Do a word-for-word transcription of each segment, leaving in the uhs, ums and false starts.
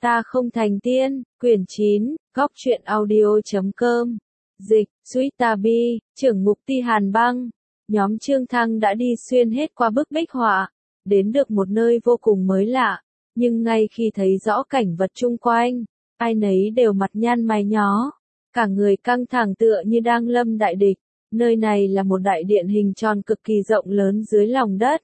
Ta không thành tiên, quyển chín, góc truyện audio.com. Dịch, Suýtabi, trưởng ngục Ti Hàn Băng. Nhóm Trương Thăng đã đi xuyên hết qua bức bích họa, đến được một nơi vô cùng mới lạ, nhưng ngay khi thấy rõ cảnh vật chung quanh, ai nấy đều mặt nhăn mày nhó, cả người căng thẳng tựa như đang lâm đại địch. Nơi này là một đại điện hình tròn cực kỳ rộng lớn dưới lòng đất.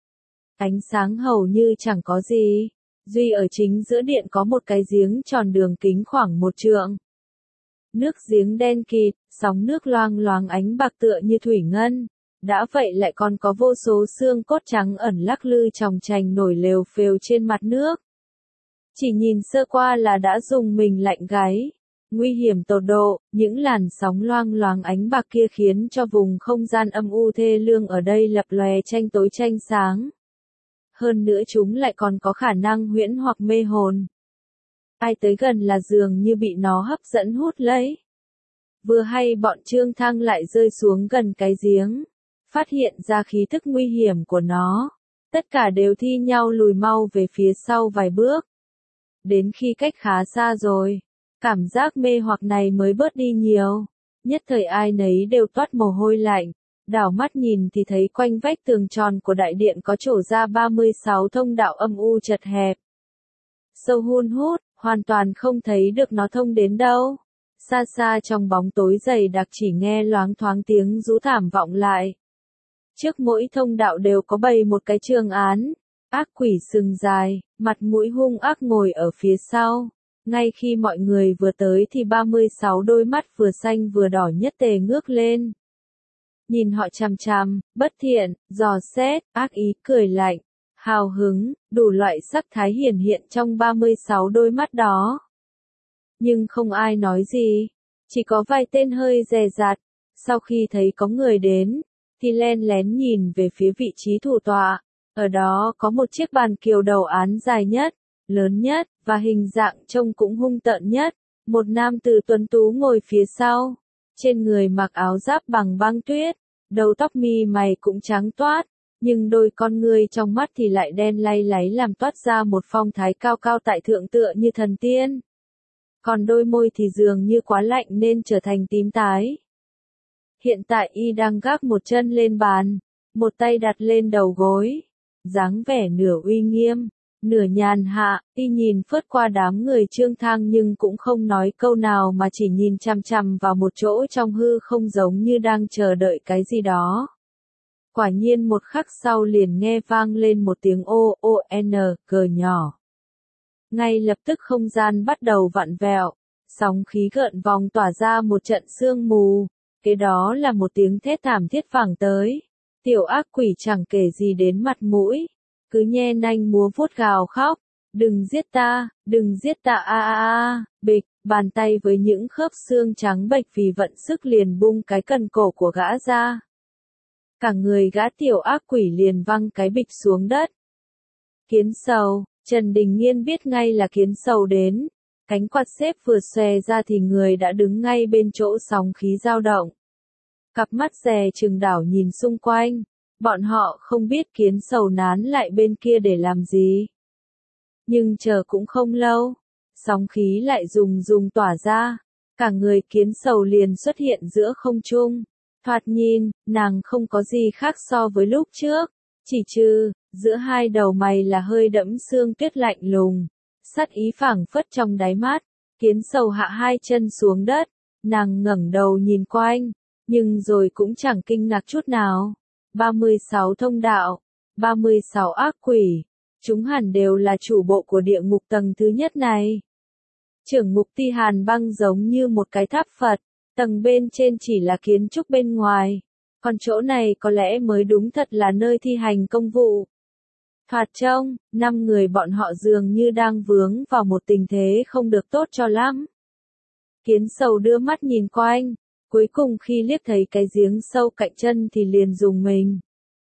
Ánh sáng hầu như chẳng có gì, duy ở chính giữa điện có một cái giếng tròn đường kính khoảng một trượng. Nước giếng đen kịt, sóng nước loang loáng ánh bạc tựa như thủy ngân, đã vậy lại còn có vô số xương cốt trắng ẩn lắc lư chòng chành nổi lều phều trên mặt nước. Chỉ nhìn sơ qua là đã rùng mình lạnh gáy. Nguy hiểm tột độ, những làn sóng loang loáng ánh bạc kia khiến cho vùng không gian âm u thê lương ở đây lập lòe tranh tối tranh sáng. Hơn nữa chúng lại còn có khả năng huyễn hoặc mê hồn. Ai tới gần là dường như bị nó hấp dẫn hút lấy. Vừa hay bọn Trương Thăng lại rơi xuống gần cái giếng, phát hiện ra khí thức nguy hiểm của nó. Tất cả đều thi nhau lùi mau về phía sau vài bước. Đến khi cách khá xa rồi, cảm giác mê hoặc này mới bớt đi nhiều. Nhất thời ai nấy đều toát mồ hôi lạnh, đảo mắt nhìn thì thấy quanh vách tường tròn của đại điện có trổ ra ba mươi sáu thông đạo âm u chật hẹp. Sâu hun hút, hoàn toàn không thấy được nó thông đến đâu. Xa xa trong bóng tối dày đặc chỉ nghe loáng thoáng tiếng rú thảm vọng lại. Trước mỗi thông đạo đều có bày một cái trường án, ác quỷ sừng dài, mặt mũi hung ác ngồi ở phía sau. Ngay khi mọi người vừa tới thì ba mươi sáu đôi mắt vừa xanh vừa đỏ nhất tề ngước lên. Nhìn họ chằm chằm, bất thiện, dò xét, ác ý, cười lạnh, hào hứng, đủ loại sắc thái hiển hiện trong ba mươi sáu đôi mắt đó. Nhưng không ai nói gì, chỉ có vài tên hơi dè dặt, sau khi thấy có người đến, thì len lén nhìn về phía vị trí thủ tọa. Ở đó có một chiếc bàn kiều đầu án dài nhất, lớn nhất, và hình dạng trông cũng hung tợn nhất. Một nam tử tuấn tú ngồi phía sau, trên người mặc áo giáp bằng băng tuyết, đầu tóc mi mày cũng trắng toát, nhưng đôi con ngươi trong mắt thì lại đen lay láy làm toát ra một phong thái cao cao tại thượng tựa như thần tiên. Còn đôi môi thì dường như quá lạnh nên trở thành tím tái. Hiện tại y đang gác một chân lên bàn, một tay đặt lên đầu gối, dáng vẻ nửa uy nghiêm, nửa nhàn hạ. Y nhìn phớt qua đám người Trương Thăng nhưng cũng không nói câu nào mà chỉ nhìn chằm chằm vào một chỗ trong hư không giống như đang chờ đợi cái gì đó. Quả nhiên một khắc sau liền nghe vang lên một tiếng ô ô n cờ nhỏ. Ngay lập tức không gian bắt đầu vặn vẹo, sóng khí gợn vòng tỏa ra một trận sương mù. Kế đó là một tiếng thét thảm thiết vẳng tới. Tiểu ác quỷ chẳng kể gì đến mặt mũi, cứ nhe nanh múa vuốt gào khóc, đừng giết ta, đừng giết ta a a a, bịch, bàn tay với những khớp xương trắng bệch vì vận sức liền bung cái cần cổ của gã ra. Cả người gã tiểu ác quỷ liền văng cái bịch xuống đất. Kiến sầu, Trần Đình Nghiên biết ngay là kiến sầu đến, cánh quạt xếp vừa xòe ra thì người đã đứng ngay bên chỗ sóng khí dao động. Cặp mắt dè chừng đảo nhìn xung quanh, bọn họ không biết kiến sầu nán lại bên kia để làm gì. Nhưng chờ cũng không lâu, sóng khí lại rùng rùng tỏa ra, cả người kiến sầu liền xuất hiện giữa không trung. Thoạt nhìn, nàng không có gì khác so với lúc trước, chỉ trừ, giữa hai đầu mày là hơi đẫm sương tuyết lạnh lùng, sát ý phảng phất trong đáy mắt. Kiến sầu hạ hai chân xuống đất, nàng ngẩng đầu nhìn quanh, nhưng rồi cũng chẳng kinh ngạc chút nào. ba mươi sáu thông đạo, ba mươi sáu ác quỷ, chúng hẳn đều là chủ bộ của địa ngục tầng thứ nhất này. Trưởng ngục Ti Hàn Băng giống như một cái tháp Phật, tầng bên trên chỉ là kiến trúc bên ngoài, còn chỗ này có lẽ mới đúng thật là nơi thi hành công vụ. Thoạt trông, năm người bọn họ dường như đang vướng vào một tình thế không được tốt cho lắm. Kiến sầu đưa mắt nhìn quanh, cuối cùng khi liếc thấy cái giếng sâu cạnh chân thì liền rùng mình.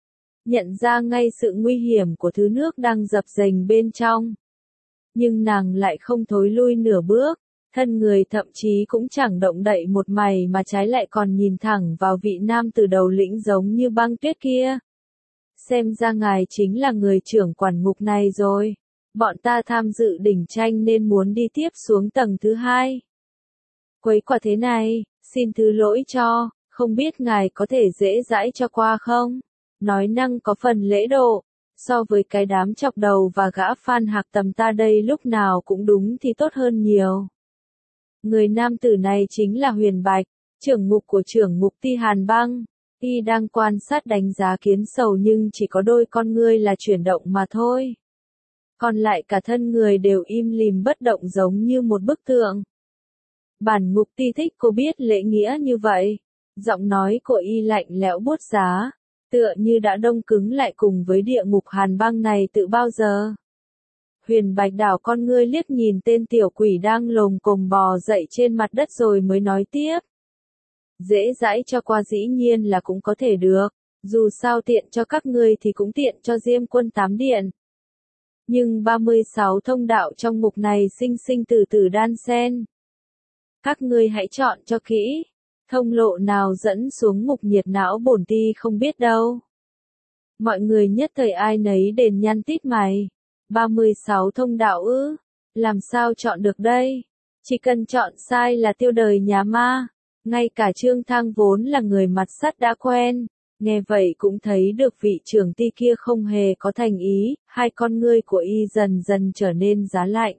Nhận ra ngay sự nguy hiểm của thứ nước đang dập dềnh bên trong. Nhưng nàng lại không thối lui nửa bước, thân người thậm chí cũng chẳng động đậy một mày mà trái lại còn nhìn thẳng vào vị nam từ đầu lĩnh giống như băng tuyết kia. Xem ra ngài chính là người trưởng quản ngục này rồi. Bọn ta tham dự đỉnh tranh nên muốn đi tiếp xuống tầng thứ hai. Quấy quả thế này, xin thứ lỗi cho, không biết ngài có thể dễ dãi cho qua không? Nói năng có phần lễ độ, so với cái đám chọc đầu và gã Phan Hạc tầm ta đây lúc nào cũng đúng thì tốt hơn nhiều. Người nam tử này chính là Huyền Bạch, trưởng ngục của trưởng ngục Ti Hàn Bang. Y đang quan sát đánh giá Kiến Sầu nhưng chỉ có đôi con ngươi là chuyển động mà thôi. Còn lại cả thân người đều im lìm bất động giống như một bức tượng. Bản ngục Ti thích cô biết lễ nghĩa như vậy. Giọng nói của Y lạnh lẽo buốt giá, tựa như đã đông cứng lại cùng với địa ngục Hàn Bang này từ bao giờ. Huyền Bạch đảo con ngươi liếc nhìn tên tiểu quỷ đang lồm cồm bò dậy trên mặt đất rồi mới nói tiếp. Dễ dãi cho qua dĩ nhiên là cũng có thể được, dù sao tiện cho các ngươi thì cũng tiện cho Diêm Quân Tám Điện. Nhưng ba mươi sáu thông đạo trong ngục này sinh sinh từ từ đan xen. Các ngươi hãy chọn cho kỹ, thông lộ nào dẫn xuống ngục nhiệt não bổn ti không biết đâu. Mọi người nhất thời ai nấy đền nhăn tít mày. ba mươi sáu thông đạo ư, làm sao chọn được đây? Chỉ cần chọn sai là tiêu đời nhà ma. Ngay cả Trương Thăng vốn là người mặt sắt đã quen, nghe vậy cũng thấy được vị trưởng ty kia không hề có thành ý, hai con ngươi của Y dần dần trở nên giá lạnh.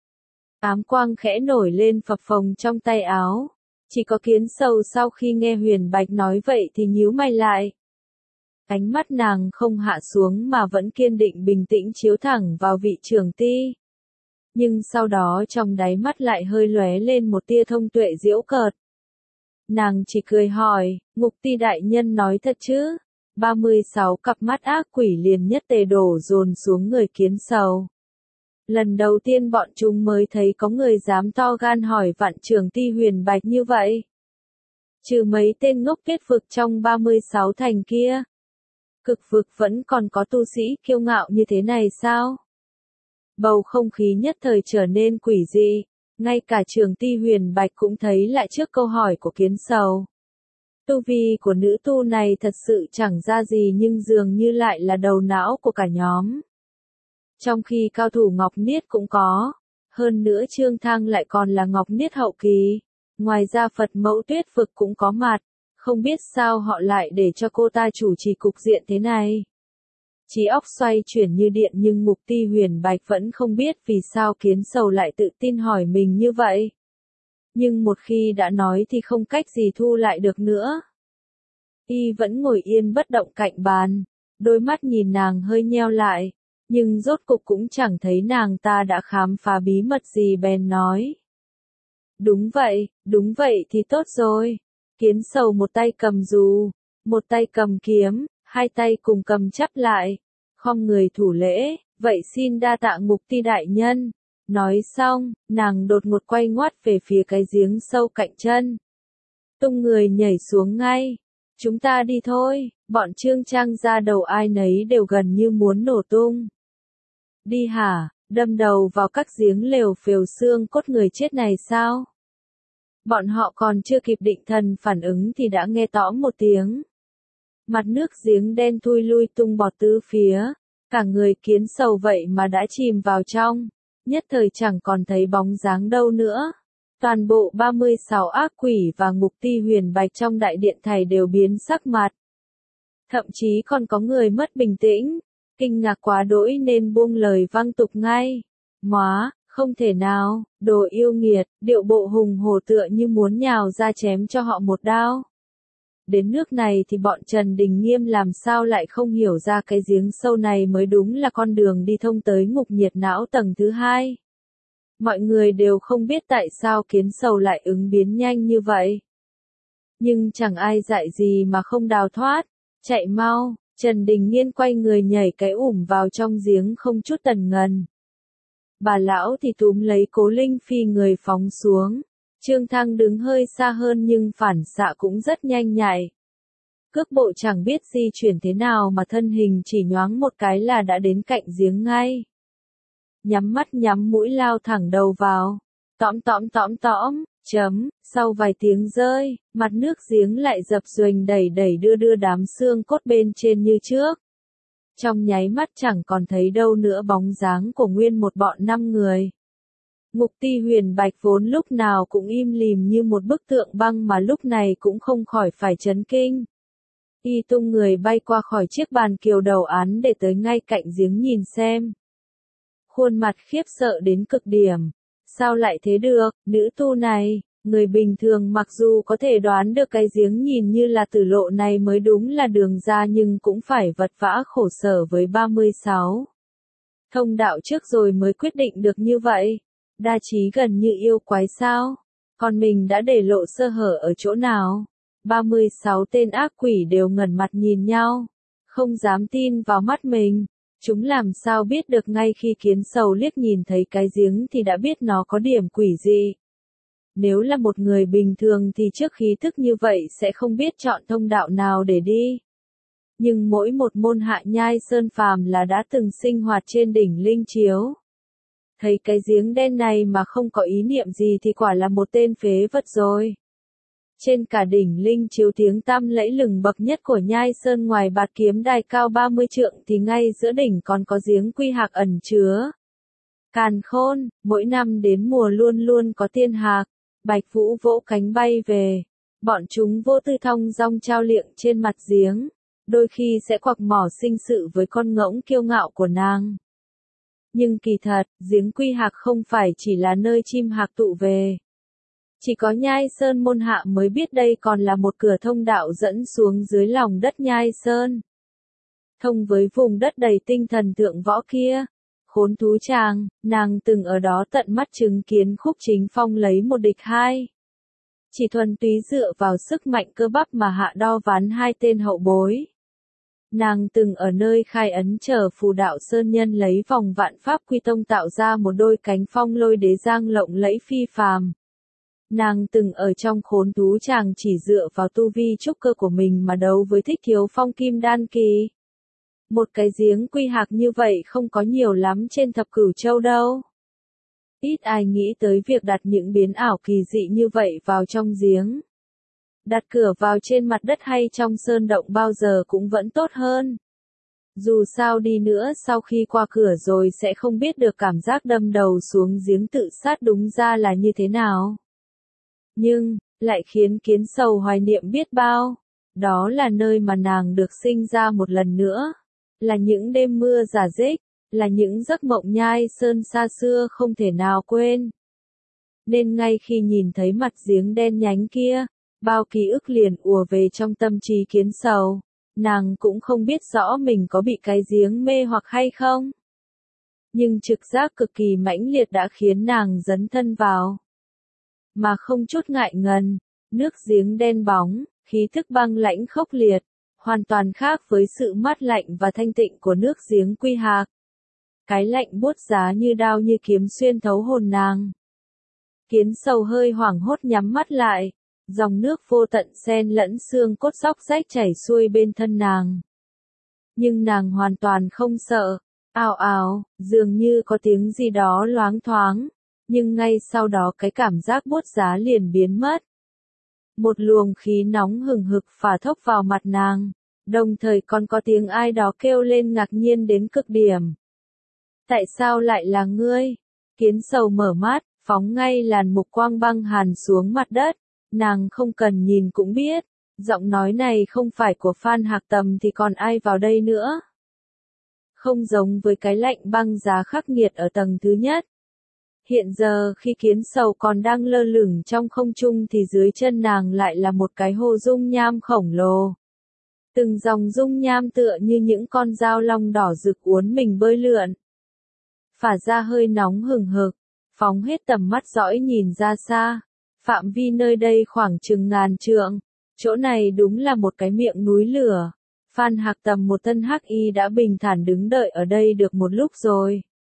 Ám quang khẽ nổi lên phập phồng trong tay áo. Chỉ có Kiến Sầu sau khi nghe Huyền Bạch nói vậy thì nhíu mày lại. Ánh mắt nàng không hạ xuống mà vẫn kiên định bình tĩnh chiếu thẳng vào vị trưởng ty. Nhưng sau đó trong đáy mắt lại hơi lóe lên một tia thông tuệ giễu cợt. Nàng chỉ cười hỏi, ngục ty đại nhân nói thật chứ? ba mươi sáu cặp mắt ác quỷ liền nhất tề đổ dồn xuống người Kiến Sầu. Lần đầu tiên bọn chúng mới thấy có người dám to gan hỏi vạn trưởng ty Huyền Bạch như vậy. Trừ mấy tên ngốc kết vực trong ba mươi sáu thành kia. Cực vực vẫn còn có tu sĩ kiêu ngạo như thế này sao? Bầu không khí nhất thời trở nên quỷ dị. Ngay cả trưởng ty Huyền Bạch cũng thấy lại trước câu hỏi của Kiến Sầu. Tu vi của nữ tu này thật sự chẳng ra gì nhưng dường như lại là đầu não của cả nhóm. Trong khi cao thủ Ngọc Niết cũng có. Hơn nữa Trương Thăng lại còn là Ngọc Niết hậu kỳ. Ngoài ra Phật Mẫu Tuyết Vực cũng có mặt. Không biết sao họ lại để cho cô ta chủ trì cục diện thế này. Trí óc xoay chuyển như điện nhưng Mục Ti Huyền Bạch vẫn không biết vì sao Kiến Sầu lại tự tin hỏi mình như vậy. Nhưng một khi đã nói thì không cách gì thu lại được nữa. Y vẫn ngồi yên bất động cạnh bàn, đôi mắt nhìn nàng hơi nheo lại, nhưng rốt cục cũng chẳng thấy nàng ta đã khám phá bí mật gì bèn nói. Đúng vậy, đúng vậy thì tốt rồi. Kiến Sầu một tay cầm dù, một tay cầm kiếm, hai tay cùng cầm chắp lại, khom người thủ lễ, vậy xin đa tạ Ngục Ti đại nhân. Nói xong, nàng đột ngột quay ngoắt về phía cái giếng sâu cạnh chân. Tung người nhảy xuống ngay. Chúng ta đi thôi, bọn Trương Trang ra đầu ai nấy đều gần như muốn nổ tung. Đi hả, đâm đầu vào các giếng lều phều xương cốt người chết này sao? Bọn họ còn chưa kịp định thần phản ứng thì đã nghe tõm một tiếng. Mặt nước giếng đen thui lui tung bọt tứ phía, cả người Kiến Sầu vậy mà đã chìm vào trong, nhất thời chẳng còn thấy bóng dáng đâu nữa. Toàn bộ ba mươi sáu ác quỷ và Ngục Ti Huyền Bạch trong đại điện thầy đều biến sắc mặt. Thậm chí còn có người mất bình tĩnh, kinh ngạc quá đỗi nên buông lời văng tục ngay. Móa, không thể nào, đồ yêu nghiệt, điệu bộ hùng hổ tựa như muốn nhào ra chém cho họ một đao. Đến nước này thì bọn Trần Đình Nghiêm làm sao lại không hiểu ra cái giếng sâu này mới đúng là con đường đi thông tới ngục nhiệt não tầng thứ hai. Mọi người đều không biết tại sao Kiến Sầu lại ứng biến nhanh như vậy. Nhưng chẳng ai dạy gì mà không đào thoát. Chạy mau, Trần Đình Nghiên quay người nhảy cái ủm vào trong giếng không chút tần ngần. Bà lão thì túm lấy Cố Linh phi người phóng xuống. Trương Thăng đứng hơi xa hơn nhưng phản xạ cũng rất nhanh nhạy. Cước bộ chẳng biết di chuyển thế nào mà thân hình chỉ nhoáng một cái là đã đến cạnh giếng ngay. Nhắm mắt nhắm mũi lao thẳng đầu vào. Tõm tõm tõm tõm, chấm, sau vài tiếng rơi, mặt nước giếng lại dập dềnh đẩy đẩy đưa đưa đám xương cốt bên trên như trước. Trong nháy mắt chẳng còn thấy đâu nữa bóng dáng của nguyên một bọn năm người. Mục Ti Huyền Bạch vốn lúc nào cũng im lìm như một bức tượng băng mà lúc này cũng không khỏi phải chấn kinh. Y tung người bay qua khỏi chiếc bàn kiều đầu án để tới ngay cạnh giếng nhìn xem. Khuôn mặt khiếp sợ đến cực điểm. Sao lại thế được, nữ tu này, người bình thường mặc dù có thể đoán được cái giếng nhìn như là tử lộ này mới đúng là đường ra nhưng cũng phải vật vã khổ sở với ba mươi sáu. Thông đạo trước rồi mới quyết định được như vậy. Đa trí gần như yêu quái sao? Còn mình đã để lộ sơ hở ở chỗ nào? ba mươi sáu tên ác quỷ đều ngẩn mặt nhìn nhau. Không dám tin vào mắt mình. Chúng làm sao biết được ngay khi kiến sầu liếc nhìn thấy cái giếng thì đã biết nó có điểm quỷ gì. Nếu là một người bình thường thì trước khí thức như vậy sẽ không biết chọn thông đạo nào để đi. Nhưng mỗi một môn hạ nhai sơn phàm là đã từng sinh hoạt trên đỉnh Linh Chiếu. Thấy cái giếng đen này mà không có ý niệm gì thì quả là một tên phế vật rồi. Trên cả đỉnh Linh Chiếu tiếng tăm lẫy lừng bậc nhất của nhai sơn ngoài bạt kiếm đài cao ba mươi trượng thì ngay giữa đỉnh còn có giếng quy hạc ẩn chứa. Càn Khôn, mỗi năm đến mùa luôn luôn có tiên hạc. Bạch Vũ vỗ cánh bay về. Bọn chúng vô tư thong dong trao liệng trên mặt giếng. Đôi khi sẽ quặc mỏ sinh sự với con ngỗng kiêu ngạo của nàng. Nhưng kỳ thật, giếng quy hạc không phải chỉ là nơi chim hạc tụ về. Chỉ có Nhai Sơn môn hạ mới biết đây còn là một cửa thông đạo dẫn xuống dưới lòng đất Nhai Sơn. Thông với vùng đất đầy tinh thần thượng võ kia. Khốn thú chàng, nàng từng ở đó tận mắt chứng kiến Khúc Chính Phong lấy một địch hai. Chỉ thuần túy dựa vào sức mạnh cơ bắp mà hạ đo ván hai tên hậu bối. Nàng từng ở nơi khai ấn chờ phù đạo sơn nhân lấy vòng vạn pháp quy tông tạo ra một đôi cánh phong lôi đế giang lộng lẫy phi phàm. Nàng từng ở trong khốn thú chàng chỉ dựa vào tu vi trúc cơ của mình mà đấu với Thích Thiếu Phong kim đan kỳ. Một cái giếng quy hạc như vậy không có nhiều lắm trên thập cửu châu đâu. Ít ai nghĩ tới việc đặt những biến ảo kỳ dị như vậy vào trong giếng. Đặt cửa vào trên mặt đất hay trong sơn động bao giờ cũng vẫn tốt hơn. Dù sao đi nữa sau khi qua cửa rồi sẽ không biết được cảm giác đâm đầu xuống giếng tự sát đúng ra là như thế nào. Nhưng, lại khiến kiến sầu hoài niệm biết bao. Đó là nơi mà nàng được sinh ra một lần nữa. Là những đêm mưa rả rích, là những giấc mộng nhai sơn xa xưa không thể nào quên. Nên ngay khi nhìn thấy mặt giếng đen nhánh kia, bao ký ức liền ùa về trong tâm trí kiến sầu, nàng cũng không biết rõ mình có bị cái giếng mê hoặc hay không. Nhưng trực giác cực kỳ mãnh liệt đã khiến nàng dấn thân vào. Mà không chút ngại ngần, nước giếng đen bóng, khí thức băng lãnh khốc liệt. Hoàn toàn khác với sự mát lạnh và thanh tịnh của nước giếng quy hạc. Cái lạnh buốt giá như đao như kiếm xuyên thấu hồn nàng. Kiến sầu hơi hoảng hốt nhắm mắt lại, dòng nước vô tận xen lẫn xương cốt xóc rách chảy xuôi bên thân nàng. Nhưng nàng hoàn toàn không sợ, ào ào, dường như có tiếng gì đó loáng thoáng, nhưng ngay sau đó cái cảm giác buốt giá liền biến mất. Một luồng khí nóng hừng hực phả thốc vào mặt nàng, đồng thời còn có tiếng ai đó kêu lên ngạc nhiên đến cực điểm. Tại sao lại là ngươi? Kiến sầu mở mắt, phóng ngay làn mục quang băng hàn xuống mặt đất, nàng không cần nhìn cũng biết, giọng nói này không phải của Phan Hạc Tầm thì còn ai vào đây nữa. Không giống với cái lạnh băng giá khắc nghiệt ở tầng thứ nhất. Hiện giờ khi kiến sầu còn đang lơ lửng trong không trung thì dưới chân nàng lại là một cái hồ dung nham khổng lồ. Từng dòng dung nham tựa như những con dao long đỏ rực uốn mình bơi lượn. Phả ra hơi nóng hừng hực, phóng hết tầm mắt dõi nhìn ra xa. Phạm vi nơi đây khoảng chừng ngàn trượng. Chỗ này đúng là một cái miệng núi lửa. Phan Hạc Tầm một thân hắc y đã bình thản đứng đợi ở đây được một lúc rồi.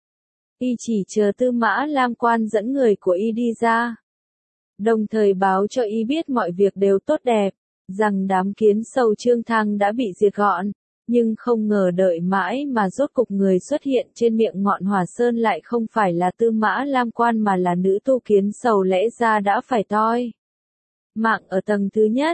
Y chỉ chờ Tư Mã Lam Quan dẫn người của Y đi ra. Đồng thời báo cho Y biết mọi việc đều tốt đẹp, rằng đám kiến sầu Trương Thăng đã bị diệt gọn, nhưng không ngờ đợi mãi mà rốt cục người xuất hiện trên miệng ngọn hỏa sơn lại không phải là Tư Mã Lam Quan mà là nữ tu kiến sầu lẽ ra đã phải toi. Mạng ở tầng thứ nhất,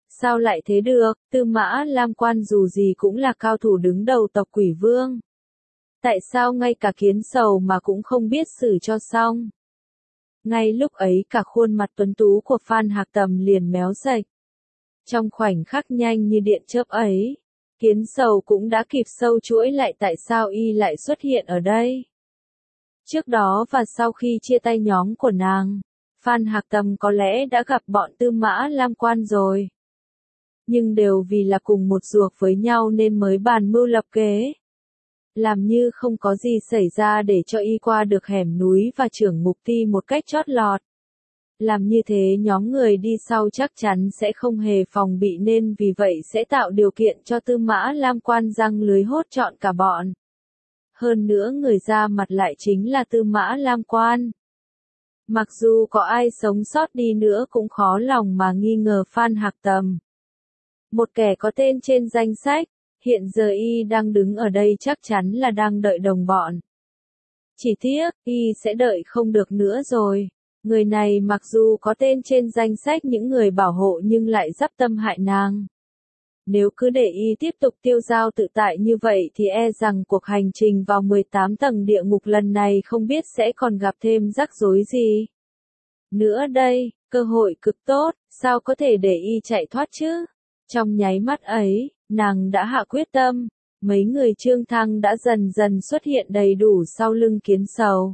Sao lại thế được, Tư Mã Lam Quan dù gì cũng là cao thủ đứng đầu tộc Quỷ Vương. Tại sao ngay cả Kiến Sầu mà cũng không biết xử cho xong? Ngay lúc ấy cả khuôn mặt tuấn tú của Phan Hạc Tầm liền méo sạch. Trong khoảnh khắc nhanh như điện chớp ấy, Kiến Sầu cũng đã kịp sâu chuỗi lại tại sao y lại xuất hiện ở đây. Trước đó và sau khi chia tay nhóm của nàng, Phan Hạc Tầm có lẽ đã gặp bọn Tư Mã Lam Quan rồi. Nhưng đều vì là cùng một ruột với nhau nên mới bàn mưu lập kế. Làm như không có gì xảy ra để cho y qua được hẻm núi và trưởng mục ti một cách chót lọt. Làm như thế nhóm người đi sau chắc chắn sẽ không hề phòng bị nên vì vậy sẽ tạo điều kiện cho Tư Mã Lam Quan răng lưới hốt trọn cả bọn. Hơn nữa người ra mặt lại chính là Tư Mã Lam Quan. Mặc dù có ai sống sót đi nữa cũng khó lòng mà nghi ngờ Phan Hạc Tầm. Một kẻ có tên trên danh sách, hiện giờ y đang đứng ở đây chắc chắn là đang đợi đồng bọn. Chỉ tiếc, y sẽ đợi không được nữa rồi. Người này mặc dù có tên trên danh sách những người bảo hộ nhưng lại dắp tâm hại nàng. Nếu cứ để y tiếp tục tiêu dao tự tại như vậy thì e rằng cuộc hành trình vào mười tám tầng địa ngục lần này không biết sẽ còn gặp thêm rắc rối gì. Nữa đây, cơ hội cực tốt, sao có thể để y chạy thoát chứ? Trong nháy mắt ấy, nàng đã hạ quyết tâm, mấy người Trương Thăng đã dần dần xuất hiện đầy đủ sau lưng Kiến Sầu.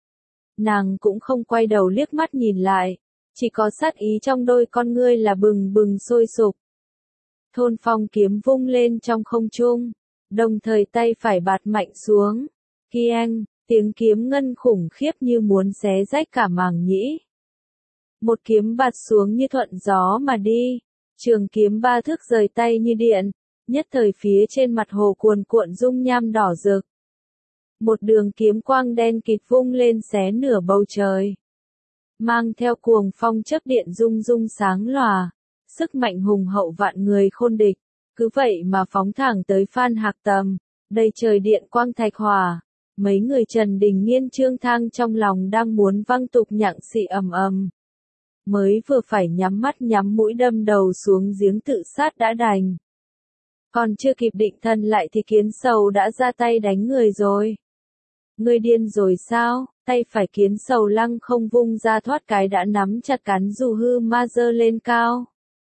Nàng cũng không quay đầu liếc mắt nhìn lại, chỉ có sát ý trong đôi con ngươi là bừng bừng sôi sục. Thôn Phong kiếm vung lên trong không trung, đồng thời tay phải bạt mạnh xuống. Kieng, tiếng kiếm ngân khủng khiếp như muốn xé rách cả màng nhĩ. Một kiếm bạt xuống như thuận gió mà đi, trường kiếm ba thước rời tay như điện, nhất thời phía trên mặt hồ cuồn cuộn dung nham đỏ rực. Một đường kiếm quang đen kịt vung lên xé nửa bầu trời. Mang theo cuồng phong chớp điện rung rung sáng lòa, sức mạnh hùng hậu vạn người khôn địch, cứ vậy mà phóng thẳng tới Phan Hạc Tầm, đầy trời điện quang thạch hỏa. Mấy người Trần Đình Nghiên Trương Thang trong lòng đang muốn văng tục nhặng xị ầm ầm. Mới vừa phải nhắm mắt nhắm mũi đâm đầu xuống giếng tự sát đã đành. Còn chưa kịp định thần lại thì Kiến Sầu đã ra tay đánh người rồi. Ngươi điên rồi sao? Tay phải Kiến Sầu lăng không vung ra thoát cái đã nắm chặt cán dù hư ma dơ lên cao.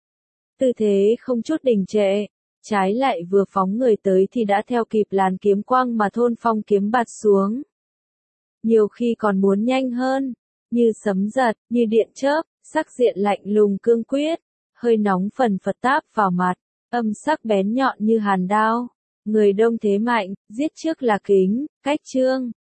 Tư thế không chút đình trệ, trái lại vừa phóng người tới thì đã theo kịp làn kiếm quang mà Thôn Phong kiếm bạt xuống. Nhiều khi còn muốn nhanh hơn, như sấm giật, như điện chớp, sắc diện lạnh lùng cương quyết, hơi nóng phần phật táp vào mặt, âm sắc bén nhọn như hàn đao. Người đông thế mạnh, giết trước là kính, cách Trương,